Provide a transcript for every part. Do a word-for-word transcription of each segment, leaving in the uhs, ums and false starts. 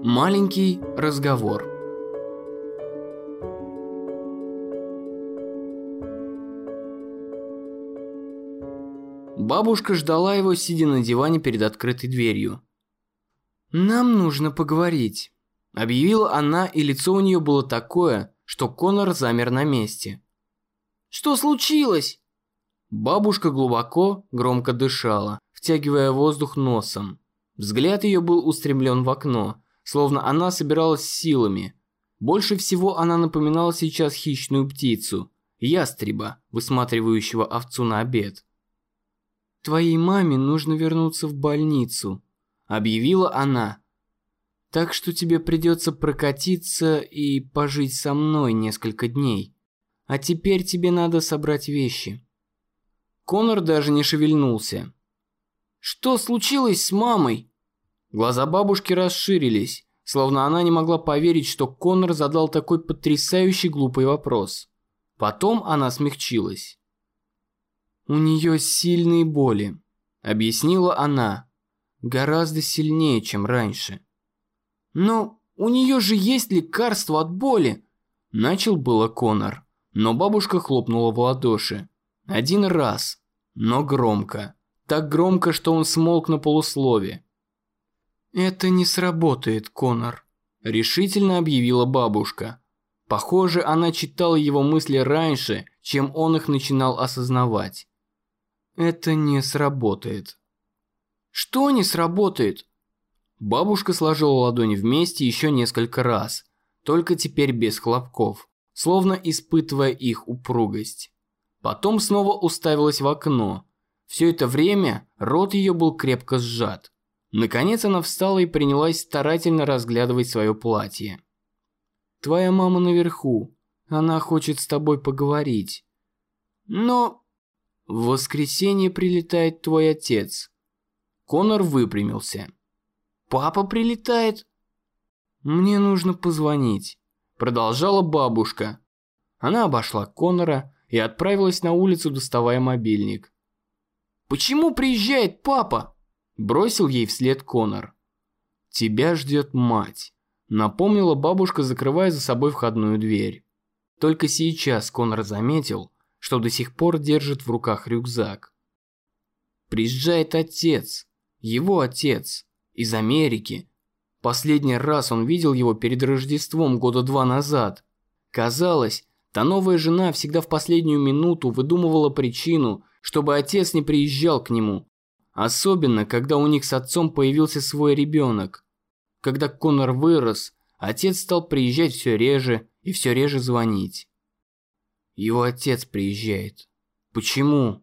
Маленький разговор. Бабушка ждала его, сидя на диване перед открытой дверью. «Нам нужно поговорить», – объявила она, и лицо у нее было такое, что Конор замер на месте. «Что случилось?» Бабушка глубоко, громко дышала, втягивая воздух носом. Взгляд ее был устремлен в окно, словно она собиралась силами. Больше всего она напоминала сейчас хищную птицу, ястреба, высматривающего овцу на обед. «Твоей маме нужно вернуться в больницу», – объявила она. «Так что тебе придется прокатиться и пожить со мной несколько дней. А теперь тебе надо собрать вещи». Конор даже не шевельнулся. «Что случилось с мамой?» Глаза бабушки расширились, словно она не могла поверить, что Конор задал такой потрясающий глупый вопрос. Потом она смягчилась. «У нее сильные боли», – объяснила она. «Гораздо сильнее, чем раньше». «Но у нее же есть лекарство от боли», – начал было Конор, но бабушка хлопнула в ладоши. Один раз, но громко. Так громко, что он смолк на полуслове. «Это не сработает, Конор», – решительно объявила бабушка. Похоже, она читала его мысли раньше, чем он их начинал осознавать. «Это не сработает». «Что не сработает?» Бабушка сложила ладони вместе еще несколько раз, только теперь без хлопков, словно испытывая их упругость. Потом снова уставилась в окно. Все это время рот ее был крепко сжат. Наконец она встала и принялась старательно разглядывать свое платье. «Твоя мама наверху. Она хочет с тобой поговорить». «Но...» «В воскресенье прилетает твой отец». Конор выпрямился. «Папа прилетает?» «Мне нужно позвонить», – продолжала бабушка. Она обошла Конора и отправилась на улицу, доставая мобильник. «Почему приезжает папа?» – бросил ей вслед Конор. «Тебя ждет мать», – напомнила бабушка, закрывая за собой входную дверь. Только сейчас Конор заметил, что до сих пор держит в руках рюкзак. Приезжает отец, его отец, из Америки. Последний раз он видел его перед Рождеством года два назад. Казалось, та новая жена всегда в последнюю минуту выдумывала причину, чтобы отец не приезжал к нему. Особенно, когда у них с отцом появился свой ребенок. Когда Конор вырос, отец стал приезжать все реже и все реже звонить. Его отец приезжает. Почему?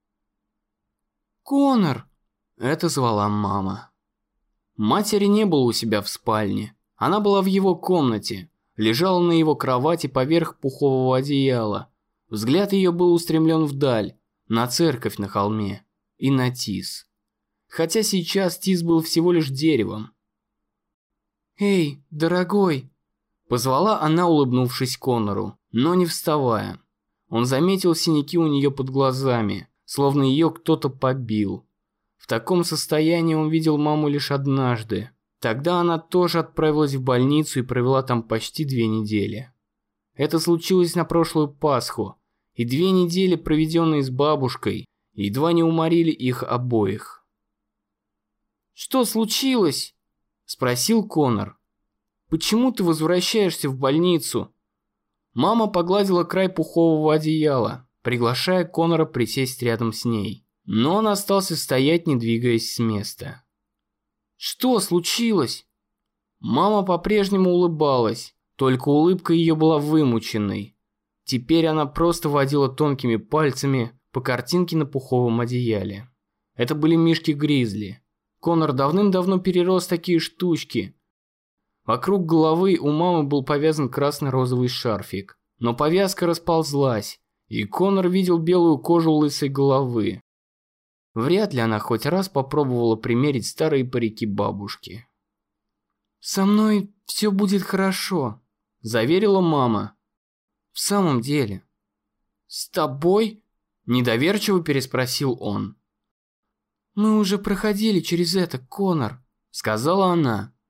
«Конор!» – это звала мама. Матери не было у себя в спальне. Она была в его комнате, лежала на его кровати поверх пухового одеяла. Взгляд ее был устремлен вдаль, на церковь на холме и на Тис. Хотя сейчас Тис был всего лишь деревом. «Эй, дорогой!» – позвала она, улыбнувшись Конору, но не вставая. Он заметил синяки у нее под глазами, словно ее кто-то побил. В таком состоянии он видел маму лишь однажды. Тогда она тоже отправилась в больницу и провела там почти две недели. Это случилось на прошлую Пасху, и две недели, проведенные с бабушкой, едва не уморили их обоих. «Что случилось?» – спросил Конор. «Почему ты возвращаешься в больницу?» Мама погладила край пухового одеяла, приглашая Конора присесть рядом с ней. Но он остался стоять, не двигаясь с места. «Что случилось?» Мама по-прежнему улыбалась, только улыбка ее была вымученной. Теперь она просто водила тонкими пальцами по картинке на пуховом одеяле. Это были мишки-гризли. Конор давным-давно перерос такие штучки. Вокруг головы у мамы был повязан красно-розовый шарфик, но повязка расползлась, и Конор видел белую кожу лысой головы. Вряд ли она хоть раз попробовала примерить старые парики бабушки. «Со мной все будет хорошо», – заверила мама. «В самом деле». «С тобой?» – недоверчиво переспросил он. «Мы уже проходили через это, Конор», – сказала она.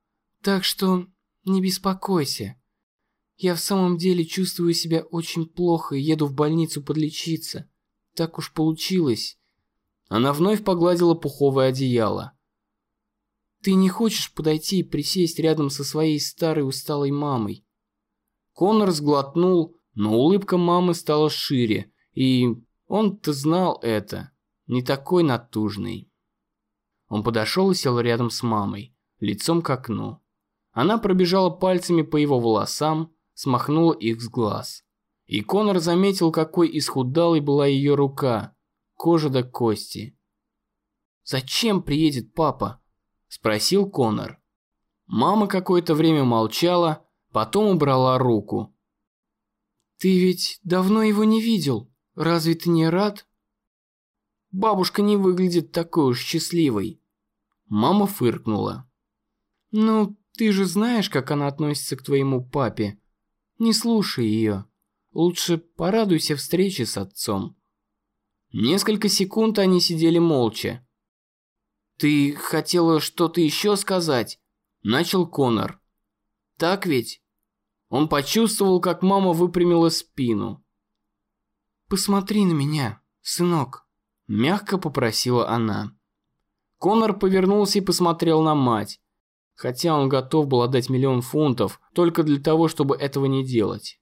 Так что не беспокойся. Я в самом деле чувствую себя очень плохо и еду в больницу подлечиться. Так уж получилось». Она вновь погладила пуховое одеяло. «Ты не хочешь подойти и присесть рядом со своей старой усталой мамой?» Конор сглотнул, но улыбка мамы стала шире, и он-то знал это, не такой натужный. Он подошел и сел рядом с мамой, лицом к окну. Она пробежала пальцами по его волосам, смахнула их с глаз. И Конор заметил, какой исхудалой была ее рука, кожа до кости. «Зачем приедет папа?» – спросил Конор. Мама какое-то время молчала, потом убрала руку. «Ты ведь давно его не видел, разве ты не рад?» «Бабушка не выглядит такой уж счастливой». Мама фыркнула. «Ну, ты же знаешь, как она относится к твоему папе. Не слушай ее. Лучше порадуйся встрече с отцом». Несколько секунд они сидели молча. «Ты хотела что-то еще сказать?» – начал Конор. «Так ведь?» Он почувствовал, как мама выпрямила спину. «Посмотри на меня, сынок», – мягко попросила она. Конор повернулся и посмотрел на мать, хотя он готов был отдать миллион фунтов только для того, чтобы этого не делать.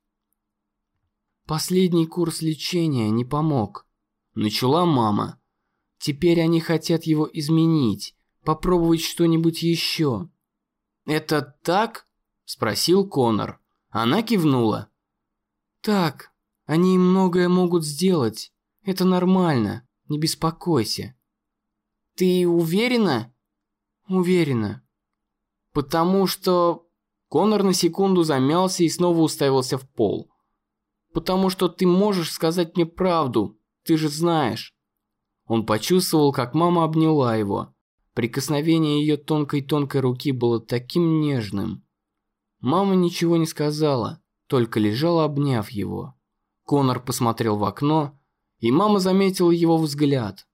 «Последний курс лечения не помог», – начала мама. «Теперь они хотят его изменить, попробовать что-нибудь еще». «Это так?» – спросил Конор. Она кивнула. «Так, они многое могут сделать. Это нормально, не беспокойся». «Ты уверена?» «Уверена». «Потому что...» Конор на секунду замялся и снова уставился в пол. «Потому что ты можешь сказать мне правду, ты же знаешь». Он почувствовал, как мама обняла его. Прикосновение ее тонкой-тонкой руки было таким нежным. Мама ничего не сказала, только лежала, обняв его. Конор посмотрел в окно, и мама заметила его взгляд.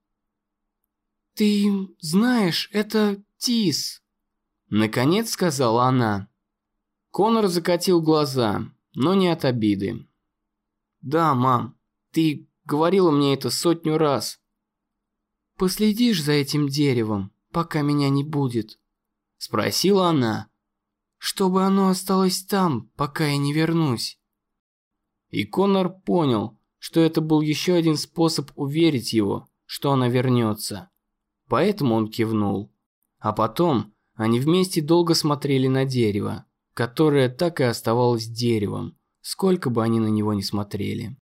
«Ты знаешь, это Тис», – наконец сказала она. Конор закатил глаза, но не от обиды. «Да, мам, ты говорила мне это сотню раз». «Последишь за этим деревом, пока меня не будет?» – спросила она. «Чтобы оно осталось там, пока я не вернусь». И Конор понял, что это был еще один способ уверить его, что она вернется. Поэтому он кивнул. А потом они вместе долго смотрели на дерево, которое так и оставалось деревом, сколько бы они на него ни смотрели.